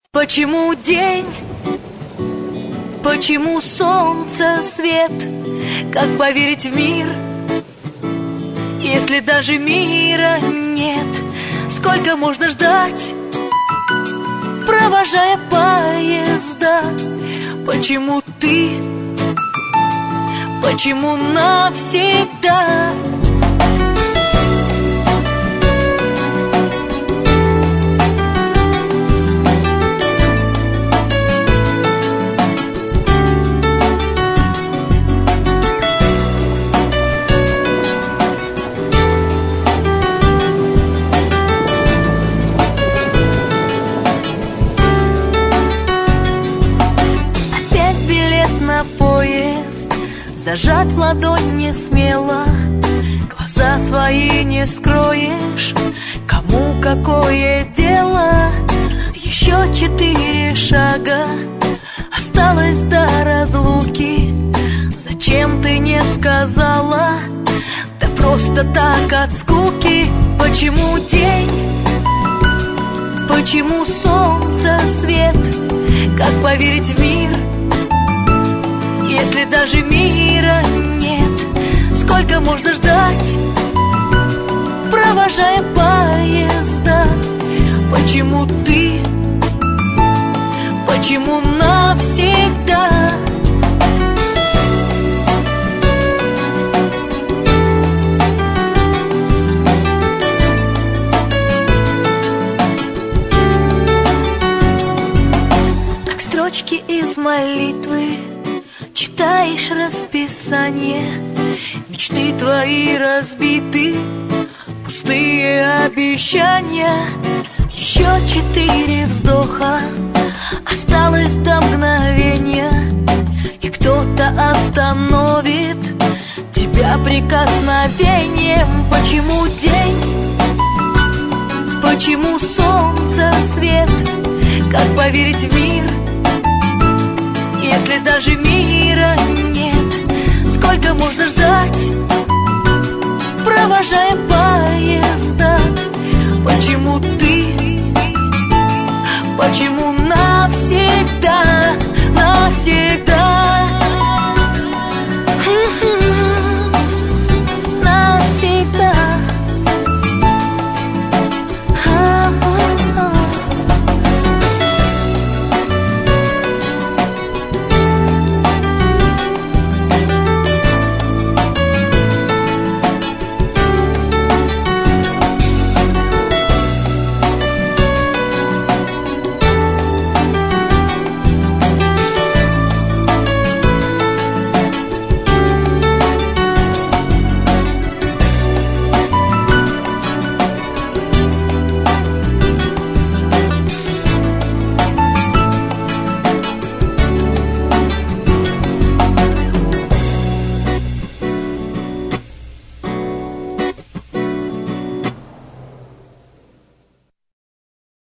Почему день? Почему солнце свет? Как поверить в мир, если даже мира нет? Сколько можно ждать, провожая поезда? Почему ты? Почему навсегда? Поезд зажат в ладонь не смело, глаза свои не скроешь, кому какое дело? Еще 4 шага осталось до разлуки. Зачем ты не сказала? Да просто так от скуки. Почему день? Почему солнце свет? Как поверить в мир, если даже мира нет? Сколько можно ждать, провожая поезда? Почему ты? Почему навсегда? Как строчки из молитвы читаешь расписание, мечты твои разбиты, пустые обещания. Еще 4 вздоха осталось до мгновения, и кто-то остановит тебя прикосновением. Почему день? Почему солнце свет? Как поверить в мир, если даже мира нет? Сколько можно ждать, провожая поезда? Почему ты? Почему